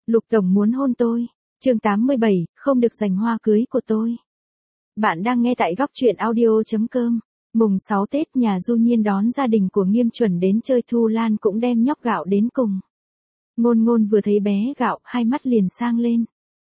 Lục tổng muốn hôn tôi. Chương 87, không được giành hoa cưới của tôi. Bạn đang nghe tại góc truyện audio.com. Mùng 6 Tết nhà Du Nhiên đón gia đình của Nghiêm Chuẩn đến chơi, Thu Lan cũng đem nhóc Gạo đến cùng. Ngôn Ngôn vừa thấy bé Gạo, hai mắt liền sang lên.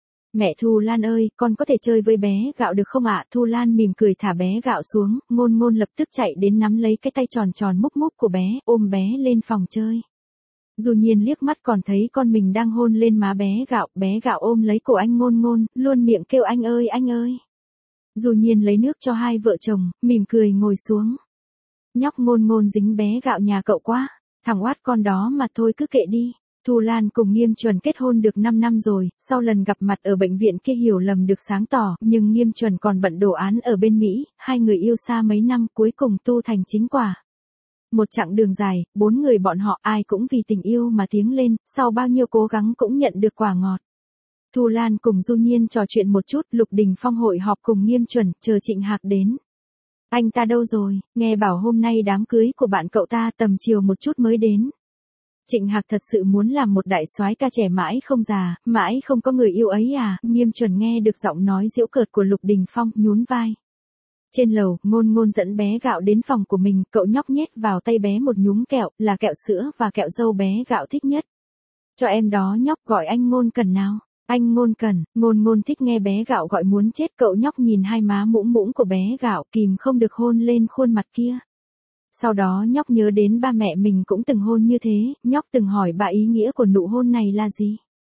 Mẹ Thu Lan ơi, con có thể chơi với bé Gạo được không ạ? Thu Lan mỉm cười thả bé Gạo xuống, Ngôn Ngôn lập tức chạy đến nắm lấy cái tay tròn tròn múc múc của bé, ôm bé lên phòng chơi. Du Nhiên liếc mắt còn thấy con mình đang hôn lên má bé Gạo ôm lấy cổ anh Ngôn Ngôn, luôn miệng kêu anh ơi anh ơi. Du Nhiên lấy nước cho hai vợ chồng, mỉm cười ngồi xuống. Nhóc Ngôn Ngôn dính bé Gạo nhà cậu quá, thằng oát con đó mà thôi cứ kệ đi. Thu Lan cùng Nghiêm Chuẩn kết hôn được 5 năm rồi, sau lần gặp mặt ở bệnh viện kia hiểu lầm được sáng tỏ, nhưng Nghiêm Chuẩn còn bận đồ án ở bên Mỹ, hai người yêu xa mấy năm cuối cùng tu thành chính quả. Một chặng đường dài, 4 người bọn họ ai cũng vì tình yêu mà tiến lên, sau bao nhiêu cố gắng cũng nhận được quả ngọt. Thu Lan cùng Du Nhiên trò chuyện một chút, Lục Đình Phong hội họp cùng Nghiêm Chuẩn, chờ Trịnh Hạc đến. Anh ta đâu rồi, nghe bảo hôm nay đám cưới của bạn cậu ta tầm chiều một chút mới đến. Trịnh Hạc thật sự muốn làm một đại soái ca trẻ mãi không già, mãi không có người yêu ấy à? Nghiêm Chuẩn nghe được giọng nói giễu cợt của Lục Đình Phong, nhún vai. Trên lầu, Ngôn Ngôn dẫn bé Gạo đến phòng của mình, cậu nhóc nhét vào tay bé một nhúm kẹo, là kẹo sữa và kẹo dâu bé Gạo thích nhất. Cho em đó nhóc, gọi anh Ngôn Cần nào. Anh Ngôn Cần. Ngôn Ngôn thích nghe bé Gạo gọi muốn chết, cậu nhóc nhìn hai má mũm mũm của bé Gạo, kìm không được hôn lên khuôn mặt kia. Sau đó nhóc nhớ đến ba mẹ mình cũng từng hôn như thế, nhóc từng hỏi bà ý nghĩa của nụ hôn này là gì.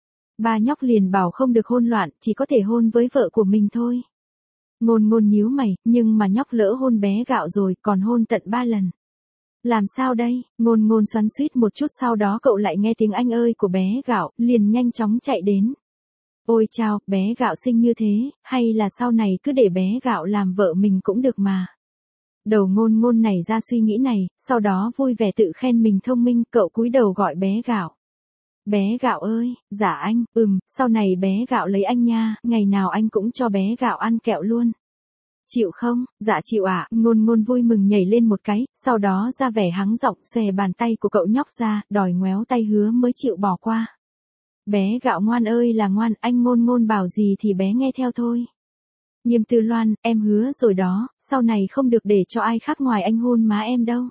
Ba nhóc liền bảo không được hôn loạn, chỉ có thể hôn với vợ của mình thôi. Ngôn Ngôn nhíu mày, nhưng mà nhóc lỡ hôn bé Gạo rồi, còn hôn tận 3 lần. Làm sao đây? Ngôn Ngôn xoắn xuýt một chút, sau đó cậu lại nghe tiếng anh ơi của bé Gạo, liền nhanh chóng chạy đến. Ôi chao, bé Gạo xinh như thế, hay là sau này cứ để bé Gạo làm vợ mình cũng được mà. Đầu Ngôn Ngôn nảy ra suy nghĩ này, sau đó vui vẻ tự khen mình thông minh, cậu cúi đầu gọi bé Gạo. Bé Gạo ơi, dạ anh, sau này bé Gạo lấy anh nha, ngày nào anh cũng cho bé Gạo ăn kẹo luôn. Chịu không? Dạ chịu ạ. Ngôn Ngôn vui mừng nhảy lên một cái, sau đó ra vẻ hắng giọng xòe bàn tay của cậu nhóc ra, đòi ngoéo tay hứa mới chịu bỏ qua. Bé Gạo ngoan ơi là ngoan, anh Ngôn Ngôn bảo gì thì bé nghe theo thôi. Nghiêm Tư Loan, em hứa rồi đó, sau này không được để cho ai khác ngoài anh hôn má em đâu.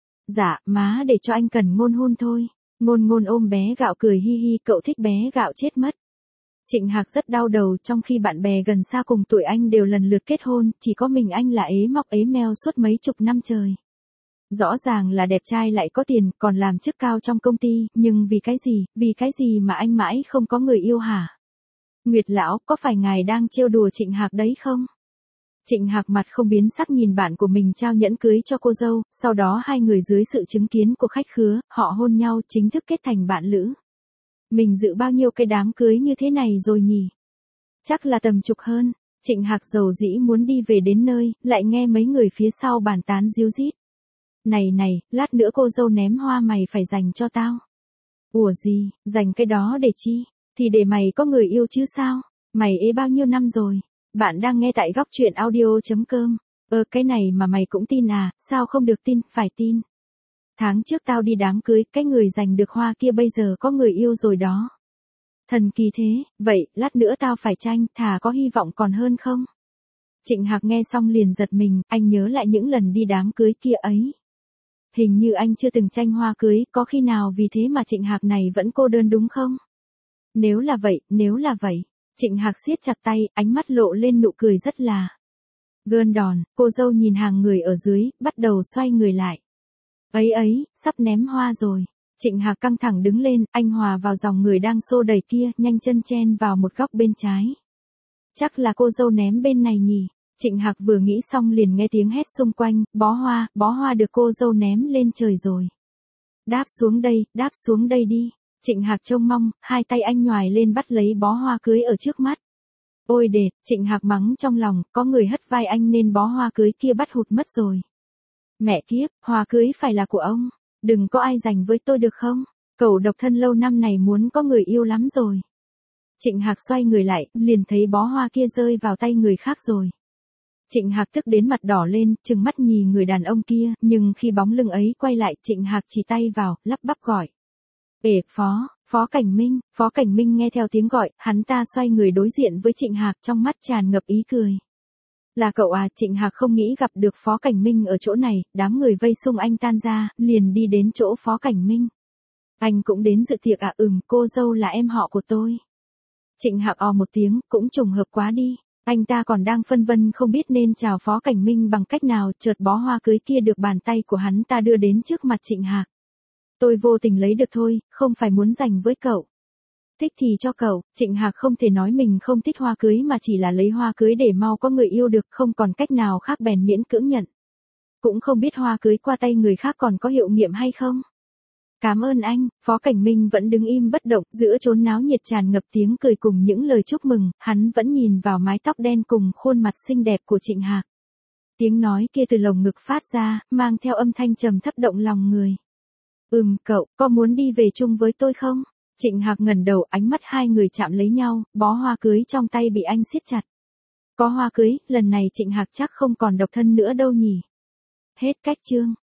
Dạ, má để cho anh Cần Ngôn hôn thôi. Ngôn Ngôn ôm bé Gạo cười hi hi, cậu thích bé Gạo chết mất. Trịnh Hạc rất đau đầu, trong khi bạn bè gần xa cùng tuổi anh đều lần lượt kết hôn, chỉ có mình anh là ế mọc ế meo suốt mấy chục năm trời. Rõ ràng là đẹp trai lại có tiền, còn làm chức cao trong công ty, nhưng vì cái gì mà anh mãi không có người yêu hả? Nguyệt lão, có phải ngài đang trêu đùa Trịnh Hạc đấy không? Trịnh Hạc mặt không biến sắc nhìn bạn của mình trao nhẫn cưới cho cô dâu, sau đó hai người dưới sự chứng kiến của khách khứa, họ hôn nhau chính thức kết thành bạn lữ. Mình dự bao nhiêu cái đám cưới như thế này rồi nhỉ? Chắc là tầm chục hơn. Trịnh Hạc dầu dĩ muốn đi về đến nơi, lại nghe mấy người phía sau bàn tán ríu rít. Này, lát nữa cô dâu ném hoa mày phải dành cho tao. Ủa gì, dành cái đó để chi? Thì để mày có người yêu chứ sao? Mày ế bao nhiêu năm rồi? Bạn đang nghe tại góc truyện audio.com. Cái này mà mày cũng tin à, sao không được tin, phải tin. Tháng trước tao đi đám cưới, cái người giành được hoa kia bây giờ có người yêu rồi đó. Thần kỳ thế, vậy, lát nữa tao phải tranh, thà có hy vọng còn hơn không? Trịnh Hạc nghe xong liền giật mình, anh nhớ lại những lần đi đám cưới kia ấy. Hình như anh chưa từng tranh hoa cưới, có khi nào vì thế mà Trịnh Hạc này vẫn cô đơn đúng không? Nếu là vậy, Trịnh Hạc siết chặt tay, ánh mắt lộ lên nụ cười rất là gơn đòn, cô dâu nhìn hàng người ở dưới, bắt đầu xoay người lại. Ấy, sắp ném hoa rồi. Trịnh Hạc căng thẳng đứng lên, anh hòa vào dòng người đang xô đẩy kia, nhanh chân chen vào một góc bên trái. Chắc là cô dâu ném bên này nhỉ. Trịnh Hạc vừa nghĩ xong liền nghe tiếng hét xung quanh, bó hoa được cô dâu ném lên trời rồi. Đáp xuống đây đi. Trịnh Hạc trông mong, hai tay anh nhoài lên bắt lấy bó hoa cưới ở trước mắt. Ôi đệt, Trịnh Hạc mắng trong lòng, có người hất vai anh nên bó hoa cưới kia bắt hụt mất rồi. Mẹ kiếp, hoa cưới phải là của ông. Đừng có ai giành với tôi được không? Cậu độc thân lâu năm này muốn có người yêu lắm rồi. Trịnh Hạc xoay người lại, liền thấy bó hoa kia rơi vào tay người khác rồi. Trịnh Hạc tức đến mặt đỏ lên, trừng mắt nhìn người đàn ông kia, nhưng khi bóng lưng ấy quay lại, Trịnh Hạc chỉ tay vào, lắp bắp gọi. Phó Cảnh Minh nghe theo tiếng gọi, hắn ta xoay người đối diện với Trịnh Hạc trong mắt tràn ngập ý cười. Là cậu à? Trịnh Hạc không nghĩ gặp được Phó Cảnh Minh ở chỗ này, đám người vây xung anh tan ra, liền đi đến chỗ Phó Cảnh Minh. Anh cũng đến dự tiệc à? Cô dâu là em họ của tôi. Trịnh Hạc một tiếng, cũng trùng hợp quá đi. Anh ta còn đang phân vân không biết nên chào Phó Cảnh Minh bằng cách nào, chợt bó hoa cưới kia được bàn tay của hắn ta đưa đến trước mặt Trịnh Hạc. Tôi vô tình lấy được thôi, không phải muốn dành với cậu. Thích thì cho cậu. Trịnh Hạc không thể nói mình không thích hoa cưới mà chỉ là lấy hoa cưới để mau có người yêu được, không còn cách nào khác bèn miễn cưỡng nhận. Cũng không biết hoa cưới qua tay người khác còn có hiệu nghiệm hay không. Cảm ơn anh. Phó Cảnh Minh vẫn đứng im bất động, giữa chốn náo nhiệt tràn ngập tiếng cười cùng những lời chúc mừng, hắn vẫn nhìn vào mái tóc đen cùng khuôn mặt xinh đẹp của Trịnh Hạc. Tiếng nói kia từ lồng ngực phát ra, mang theo âm thanh trầm thấp động lòng người. Cậu, có muốn đi về chung với tôi không? Trịnh Hạc ngẩng đầu, ánh mắt hai người chạm lấy nhau, bó hoa cưới trong tay bị anh siết chặt. Có hoa cưới, lần này Trịnh Hạc chắc không còn độc thân nữa đâu nhỉ. Hết cách chương.